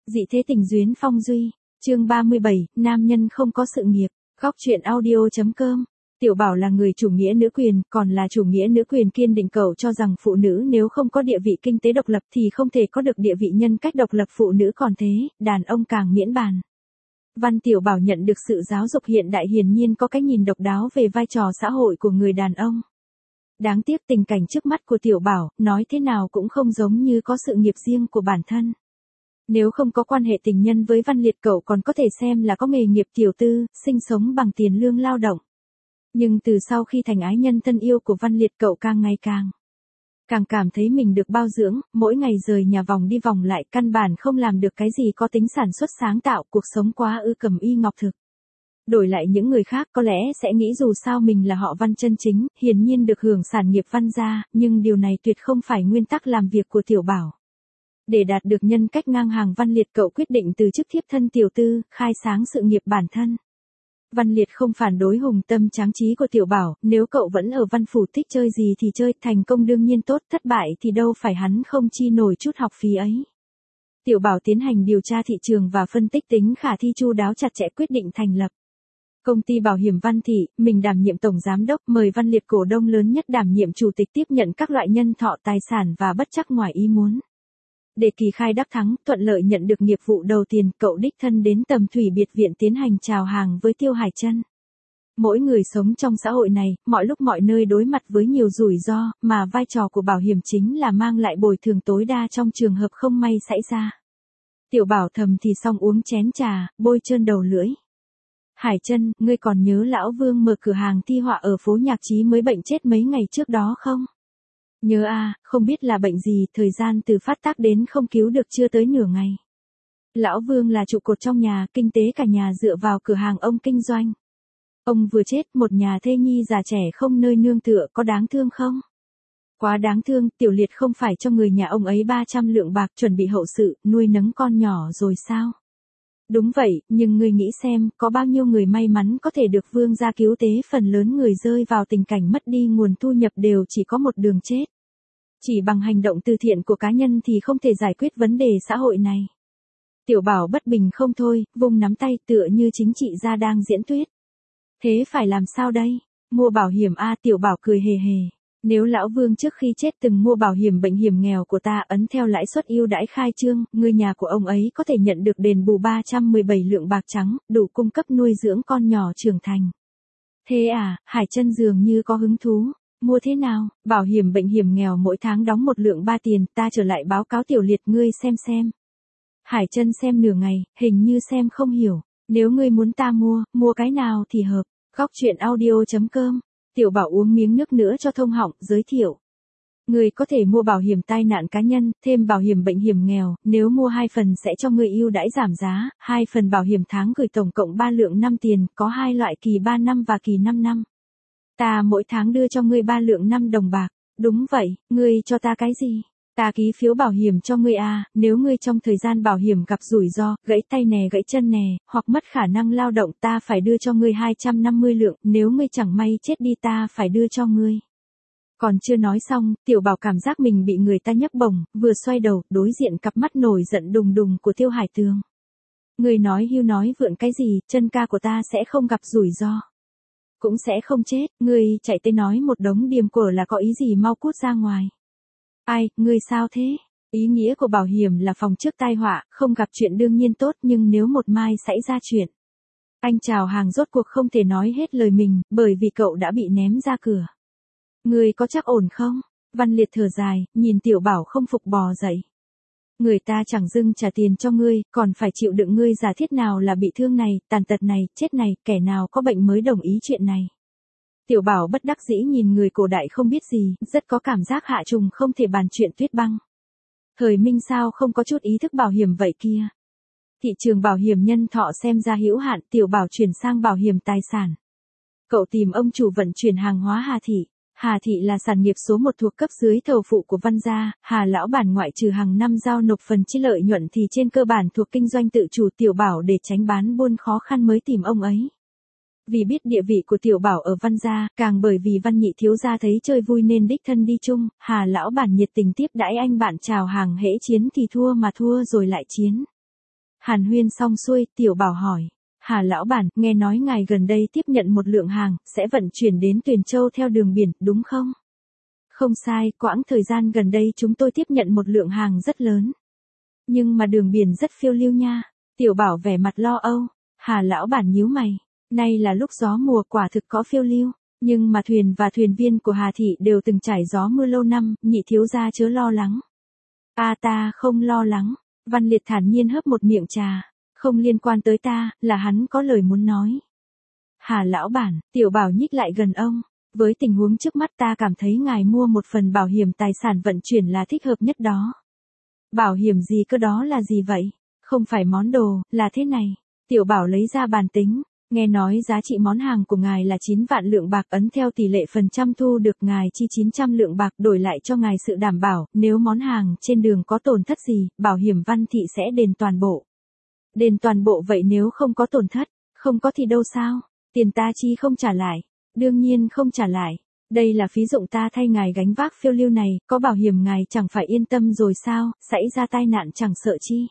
Dị thế tình duyên phong duy, chương 37, nam nhân không có sự nghiệp, góc truyện audio.com. Tiểu Bảo là người chủ nghĩa nữ quyền, còn là chủ nghĩa nữ quyền kiên định. Cậu cho rằng phụ nữ nếu không có địa vị kinh tế độc lập thì không thể có được địa vị nhân cách độc lập. Phụ nữ còn thế, đàn ông càng miễn bàn. Văn Tiểu Bảo nhận được sự giáo dục hiện đại, hiển nhiên có cái nhìn độc đáo về vai trò xã hội của người đàn ông. Đáng tiếc tình cảnh trước mắt của Tiểu Bảo, nói thế nào cũng không giống như có sự nghiệp riêng của bản thân. Nếu không có quan hệ tình nhân với Văn Liệt, cậu còn có thể xem là có nghề nghiệp tiểu tư, sinh sống bằng tiền lương lao động. Nhưng từ sau khi thành ái nhân thân yêu của Văn Liệt, cậu càng ngày càng cảm thấy mình được bao dưỡng, mỗi ngày rời nhà vòng đi vòng lại, căn bản không làm được cái gì có tính sản xuất sáng tạo, cuộc sống quá cầm y ngọc thực. Đổi lại những người khác có lẽ sẽ nghĩ dù sao mình là họ Văn chân chính, hiển nhiên được hưởng sản nghiệp Văn gia, nhưng điều này tuyệt không phải nguyên tắc làm việc của Tiểu Bảo. Để đạt được nhân cách ngang hàng Văn Liệt, cậu quyết định từ chức thiếp thân tiểu tư, khai sáng sự nghiệp bản thân. Văn Liệt không phản đối hùng tâm tráng trí của Tiểu Bảo, nếu cậu vẫn ở văn phủ thích chơi gì thì chơi, thành công đương nhiên tốt, thất bại thì đâu phải hắn không chi nổi chút học phí ấy. Tiểu Bảo tiến hành điều tra thị trường và phân tích tính khả thi chu đáo chặt chẽ, quyết định thành lập công ty bảo hiểm Văn Thị, mình đảm nhiệm tổng giám đốc, mời Văn Liệt cổ đông lớn nhất đảm nhiệm chủ tịch, tiếp nhận các loại nhân thọ tài sản và bất trắc ngoài ý muốn. Để kỳ khai đắc thắng, thuận lợi nhận được nghiệp vụ đầu tiền, cậu đích thân đến Tầm Thủy biệt viện tiến hành chào hàng với Tiêu Hải Chân. Mỗi người sống trong xã hội này, mọi lúc mọi nơi đối mặt với nhiều rủi ro, mà vai trò của bảo hiểm chính là mang lại bồi thường tối đa trong trường hợp không may xảy ra. Tiểu Bảo thầm thì xong uống chén trà, bôi trơn đầu lưỡi. Hải Chân, ngươi còn nhớ lão Vương mở cửa hàng thi họa ở phố Nhạc Chí mới bệnh chết mấy ngày trước đó không? Nhớ à, không biết là bệnh gì, thời gian từ phát tác đến không cứu được chưa tới nửa ngày. Lão Vương là trụ cột trong nhà, kinh tế cả nhà dựa vào cửa hàng ông kinh doanh. Ông vừa chết, một nhà thê nhi già trẻ không nơi nương tựa, có đáng thương không? Quá đáng thương, Tiểu Liệt không phải cho người nhà ông ấy 300 lượng bạc chuẩn bị hậu sự, nuôi nấng con nhỏ rồi sao? Đúng vậy, nhưng ngươi nghĩ xem, có bao nhiêu người may mắn có thể được Vương gia cứu tế, phần lớn người rơi vào tình cảnh mất đi nguồn thu nhập đều chỉ có một đường chết. Chỉ bằng hành động từ thiện của cá nhân thì không thể giải quyết vấn đề xã hội này. Tiểu Bảo bất bình không thôi, vung nắm tay tựa như chính trị gia đang diễn thuyết. Thế phải làm sao đây? Mua bảo hiểm a, Tiểu Bảo cười hề hề. Nếu lão Vương trước khi chết từng mua bảo hiểm bệnh hiểm nghèo của ta, ấn theo lãi suất ưu đãi khai trương, người nhà của ông ấy có thể nhận được đền bù 317 lượng bạc trắng, đủ cung cấp nuôi dưỡng con nhỏ trưởng thành. Thế à, Hải Chân dường như có hứng thú. Mua thế nào? Bảo hiểm bệnh hiểm nghèo mỗi tháng đóng 1 lượng 3 tiền, ta trở lại báo cáo Tiểu Liệt ngươi xem. Hải Chân xem nửa ngày, hình như xem không hiểu. Nếu ngươi muốn ta mua cái nào thì hợp. Góc truyện audio.com. Tiểu Bảo uống miếng nước nữa cho thông họng, giới thiệu. Ngươi có thể mua bảo hiểm tai nạn cá nhân, thêm bảo hiểm bệnh hiểm nghèo, nếu mua 2 phần sẽ cho ngươi ưu đãi giảm giá, 2 phần bảo hiểm tháng gửi tổng cộng 3 lượng 5 tiền, có 2 loại kỳ 3 năm và kỳ 5 năm. Ta mỗi tháng đưa cho ngươi 3 lượng 5 đồng bạc. Đúng vậy, ngươi cho ta cái gì? Ta ký phiếu bảo hiểm cho ngươi à, nếu ngươi trong thời gian bảo hiểm gặp rủi ro, gãy tay nè, gãy chân nè, hoặc mất khả năng lao động, ta phải đưa cho ngươi 250 lượng, nếu ngươi chẳng may chết đi ta phải đưa cho ngươi. Còn chưa nói xong, Tiểu Bảo cảm giác mình bị người ta nhấc bổng, vừa xoay đầu, đối diện cặp mắt nổi giận đùng đùng của Tiêu Hải Tường. Ngươi nói hưu nói vượn cái gì, chân ca của ta sẽ không gặp rủi ro. Cũng sẽ không chết, ngươi chạy tới nói một đống điềm của là có ý gì, mau cút ra ngoài. Ai, ngươi sao thế? Ý nghĩa của bảo hiểm là phòng trước tai họa, không gặp chuyện đương nhiên tốt, nhưng nếu một mai xảy ra chuyện. Anh chào hàng rốt cuộc không thể nói hết lời mình, bởi vì cậu đã bị ném ra cửa. Ngươi có chắc ổn không? Văn Liệt thở dài, nhìn Tiểu Bảo không phục bò dậy. Người ta chẳng dưng trả tiền cho ngươi, còn phải chịu đựng ngươi giả thiết nào là bị thương này, tàn tật này, chết này, kẻ nào có bệnh mới đồng ý chuyện này. Tiểu Bảo bất đắc dĩ nhìn người cổ đại không biết gì, rất có cảm giác Hạ Trùng không thể bàn chuyện tuyết băng. Thời Minh sao không có chút ý thức bảo hiểm vậy kia. Thị trường bảo hiểm nhân thọ xem ra hữu hạn, Tiểu Bảo chuyển sang bảo hiểm tài sản. Cậu tìm ông chủ vận chuyển hàng hóa Hà Thị. Hà Thị là sản nghiệp số 1 thuộc cấp dưới thầu phụ của Văn gia, Hà lão bản ngoại trừ hàng năm giao nộp phần chi lợi nhuận thì trên cơ bản thuộc kinh doanh tự chủ. Tiểu Bảo để tránh bán buôn khó khăn mới tìm ông ấy. Vì biết địa vị của Tiểu Bảo ở Văn gia, càng bởi vì Văn nhị thiếu gia thấy chơi vui nên đích thân đi chung, Hà lão bản nhiệt tình tiếp đãi anh bạn chào hàng, hễ chiến thì thua mà thua rồi lại chiến. Hàn huyên xong xuôi, Tiểu Bảo hỏi. Hà lão bản, nghe nói ngài gần đây tiếp nhận một lượng hàng, sẽ vận chuyển đến Tuyền Châu theo đường biển, đúng không? Không sai, quãng thời gian gần đây chúng tôi tiếp nhận một lượng hàng rất lớn. Nhưng mà đường biển rất phiêu lưu nha. Tiểu Bảo vẻ mặt lo âu. Hà lão bản nhíu mày. Nay là lúc gió mùa, quả thực có phiêu lưu. Nhưng mà thuyền và thuyền viên của Hà thị đều từng trải gió mưa lâu năm, nhị thiếu gia chớ lo lắng. Ta không lo lắng. Văn Liệt thản nhiên hớp một miệng trà. Không liên quan tới ta, là hắn có lời muốn nói. Hà lão bản, Tiểu Bảo nhích lại gần ông. Với tình huống trước mắt ta cảm thấy ngài mua một phần bảo hiểm tài sản vận chuyển là thích hợp nhất đó. Bảo hiểm gì cơ, đó là gì vậy? Không phải món đồ, là thế này. Tiểu Bảo lấy ra bàn tính. Nghe nói giá trị món hàng của ngài là 9 vạn lượng bạc, ấn theo tỷ lệ phần trăm thu được ngài chi 900 lượng bạc đổi lại cho ngài sự đảm bảo, nếu món hàng trên đường có tổn thất gì, bảo hiểm Văn thị sẽ đền toàn bộ. Đền toàn bộ vậy nếu không có tổn thất, không có thì đâu sao? Tiền ta chi không trả lại. Đương nhiên không trả lại. Đây là phí dụng ta thay ngài gánh vác phiêu lưu này, có bảo hiểm ngài chẳng phải yên tâm rồi sao, xảy ra tai nạn chẳng sợ chi.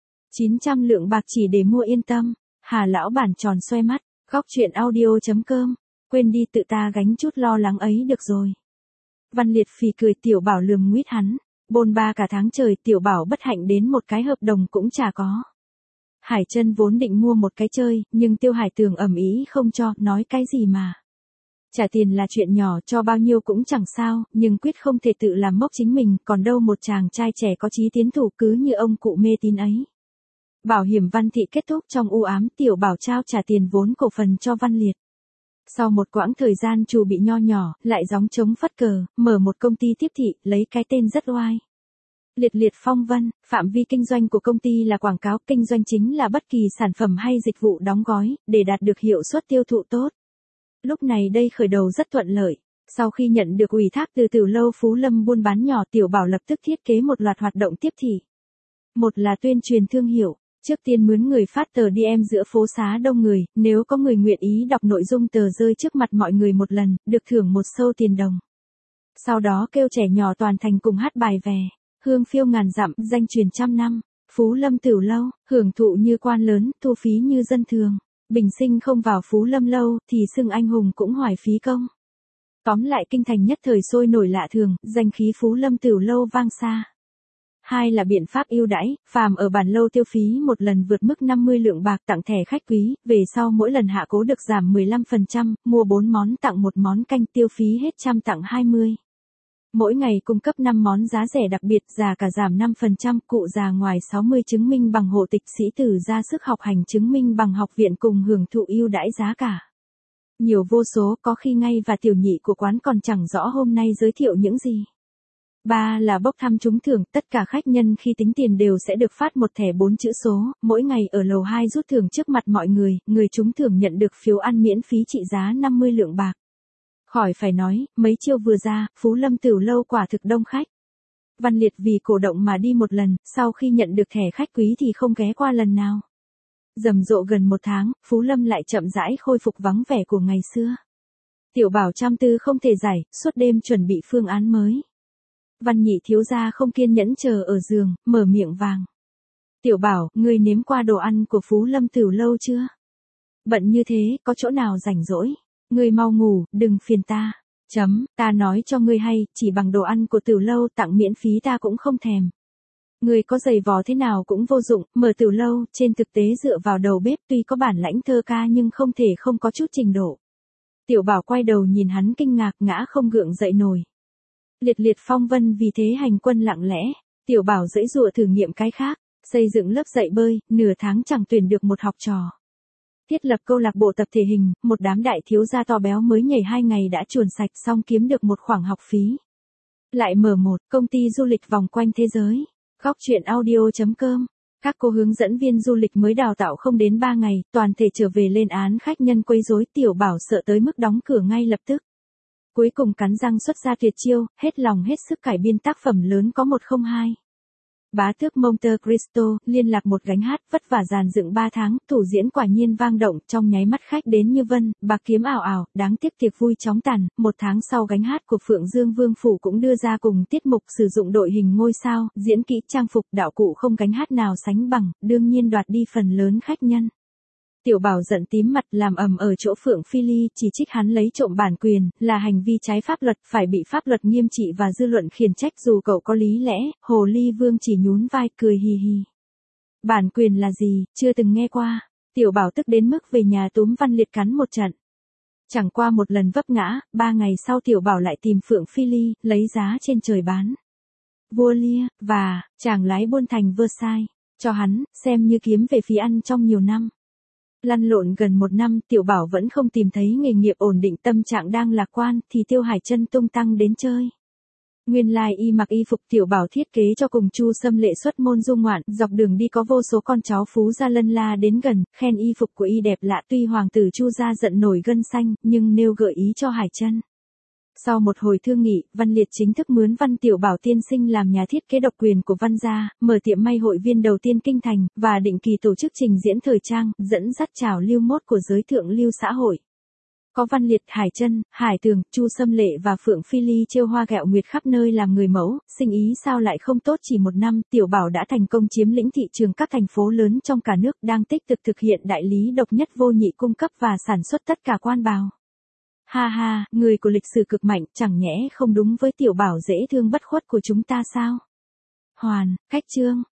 900 lượng bạc chỉ để mua yên tâm. Hà lão bản tròn xoe mắt, góc chuyện audio.com, quên đi, tự ta gánh chút lo lắng ấy được rồi. Văn Liệt phì cười. Tiểu Bảo lườm nguýt hắn, bôn ba cả tháng trời, Tiểu Bảo bất hạnh đến một cái hợp đồng cũng chả có. Hải Chân vốn định mua một cái chơi, nhưng Tiêu Hải Tường ầm ĩ không cho, nói cái gì mà. Trả tiền là chuyện nhỏ, cho bao nhiêu cũng chẳng sao, nhưng quyết không thể tự làm mốc chính mình, còn đâu một chàng trai trẻ có chí tiến thủ cứ như ông cụ mê tín ấy. Bảo hiểm Văn thị kết thúc trong u ám, Tiểu Bảo trao trả tiền vốn cổ phần cho Văn Liệt. Sau một quãng thời gian trù bị nho nhỏ, lại gióng trống phất cờ, mở một công ty tiếp thị, lấy cái tên rất oai. Liệt Phong Vân, phạm vi kinh doanh của công ty là quảng cáo, kinh doanh chính là bất kỳ sản phẩm hay dịch vụ đóng gói, để đạt được hiệu suất tiêu thụ tốt. Lúc này đây khởi đầu rất thuận lợi. Sau khi nhận được ủy thác từ Từ Lâu Phú Lâm buôn bán nhỏ, Tiểu Bảo lập tức thiết kế một loạt hoạt động tiếp thị. Một là tuyên truyền thương hiệu. Trước tiên mướn người phát tờ DM giữa phố xá đông người, nếu có người nguyện ý đọc nội dung tờ rơi trước mặt mọi người một lần, được thưởng một xâu tiền đồng. Sau đó kêu trẻ nhỏ toàn thành cùng hát bài về, hương phiêu ngàn dặm, danh truyền trăm năm, Phú Lâm Tửu Lâu, hưởng thụ như quan lớn, thu phí như dân thường. Bình sinh không vào Phú Lâm lâu, thì xưng anh hùng cũng hoài phí công. Tóm lại kinh thành nhất thời sôi nổi lạ thường, danh khí Phú Lâm Tửu Lâu vang xa. Hai là biện pháp ưu đãi, phàm ở bản lâu tiêu phí một lần vượt mức 50 lượng bạc tặng thẻ khách quý, về sau mỗi lần hạ cố được giảm 15%, mua 4 món tặng 1 món canh, tiêu phí hết trăm tặng 20. Mỗi ngày cung cấp 5 món giá rẻ đặc biệt, già cả giảm 5%, cụ già ngoài 60 chứng minh bằng hộ tịch, sĩ tử ra sức học hành chứng minh bằng học viện cùng hưởng thụ ưu đãi giá cả. Nhiều vô số, có khi ngay và tiểu nhị của quán còn chẳng rõ hôm nay giới thiệu những gì. 3 là bốc thăm trúng thưởng, tất cả khách nhân khi tính tiền đều sẽ được phát một thẻ 4 chữ số, mỗi ngày ở lầu 2 rút thưởng trước mặt mọi người, người trúng thưởng nhận được phiếu ăn miễn phí trị giá 50 lượng bạc. Khỏi phải nói, mấy chiêu vừa ra, Phú Lâm Tửu Lâu quả thực đông khách. Văn Liệt vì cổ động mà đi một lần, sau khi nhận được thẻ khách quý thì không ghé qua lần nào. Rầm rộ gần 1 tháng, Phú Lâm lại chậm rãi khôi phục vắng vẻ của ngày xưa. Tiểu Bảo trăm tư không thể giải, suốt đêm chuẩn bị phương án mới. Văn nhị thiếu gia không kiên nhẫn chờ ở giường, mở miệng vàng. Tiểu Bảo, ngươi nếm qua đồ ăn của Phú Lâm Tửu Lâu chưa? Bận như thế, có chỗ nào rảnh rỗi? Ngươi mau ngủ, đừng phiền ta. Ta nói cho ngươi hay, chỉ bằng đồ ăn của Tửu Lâu tặng miễn phí ta cũng không thèm. Ngươi có giày vò thế nào cũng vô dụng, mở Tửu Lâu, trên thực tế dựa vào đầu bếp tuy có bản lãnh thơ ca nhưng không thể không có chút trình độ. Tiểu Bảo quay đầu nhìn hắn kinh ngạc, ngã không gượng dậy nổi. Liệt Phong Vân vì thế hành quân lặng lẽ, Tiểu Bảo giãy giụa thử nghiệm cái khác, xây dựng lớp dạy bơi, nửa tháng chẳng tuyển được một học trò. Thiết lập câu lạc bộ tập thể hình, một đám đại thiếu gia to béo mới nhảy 2 ngày đã chuồn sạch xong kiếm được một khoản học phí. Lại mở một công ty du lịch vòng quanh thế giới. Góc chuyện audio.com. Các cô hướng dẫn viên du lịch mới đào tạo không đến 3 ngày, toàn thể trở về lên án khách nhân quấy rối, Tiểu Bảo sợ tới mức đóng cửa ngay lập tức. Cuối cùng cắn răng xuất ra tuyệt chiêu, hết lòng hết sức cải biên tác phẩm lớn có 102. Bá tước Monte Cristo, liên lạc một gánh hát, vất vả dàn dựng 3 tháng, thủ diễn quả nhiên vang động, trong nháy mắt khách đến như vân, bạc kiếm ảo ảo, đáng tiếc tiệc vui chóng tàn, 1 tháng sau gánh hát của Phượng Dương Vương Phủ cũng đưa ra cùng tiết mục sử dụng đội hình ngôi sao, diễn kỹ trang phục đạo cụ không gánh hát nào sánh bằng, đương nhiên đoạt đi phần lớn khách nhân. Tiểu Bảo giận tím mặt làm ầm ở chỗ Phượng Phi Ly, chỉ trích hắn lấy trộm bản quyền, là hành vi trái pháp luật, phải bị pháp luật nghiêm trị và dư luận khiển trách dù cậu có lý lẽ, Hồ Ly Vương chỉ nhún vai cười hì hì. Bản quyền là gì, chưa từng nghe qua. Tiểu Bảo tức đến mức về nhà túm Văn Liệt cắn một trận. Chẳng qua một lần vấp ngã, 3 ngày sau Tiểu Bảo lại tìm Phượng Phi Ly, lấy giá trên trời bán. Vua Lia, và, chàng lái buôn thành Versailles, cho hắn, xem như kiếm về phí ăn trong nhiều năm. Lăn lộn gần 1 năm, Tiểu Bảo vẫn không tìm thấy nghề nghiệp ổn định, tâm trạng đang lạc quan, thì Tiêu Hải Chân tung tăng đến chơi. Nguyên lai y mặc y phục Tiểu Bảo thiết kế cho cùng Chu Sâm Lệ xuất môn du ngoạn, dọc đường đi có vô số con chó phú gia lân la đến gần, khen y phục của y đẹp lạ, tuy hoàng tử Chu gia giận nổi gân xanh, nhưng nêu gợi ý cho Hải Chân. Sau một hồi thương nghị, Văn Liệt chính thức mướn Văn Tiểu Bảo tiên sinh làm nhà thiết kế độc quyền của Văn gia, mở tiệm may hội viên đầu tiên kinh thành, và định kỳ tổ chức trình diễn thời trang, dẫn dắt trào lưu mốt của giới thượng lưu xã hội. Có Văn Liệt, Hải Chân, Hải Tường, Chu Sâm Lệ và Phượng Phi Ly trêu hoa ghẹo nguyệt khắp nơi làm người mẫu, sinh ý sao lại không tốt, chỉ 1 năm, Tiểu Bảo đã thành công chiếm lĩnh thị trường các thành phố lớn trong cả nước, đang tích cực thực hiện đại lý độc nhất vô nhị cung cấp và sản xuất tất cả quan bào. Ha ha, người của lịch sử cực mạnh, chẳng nhẽ không đúng với Tiểu Bảo dễ thương bất khuất của chúng ta sao? Hoàn, cách chương.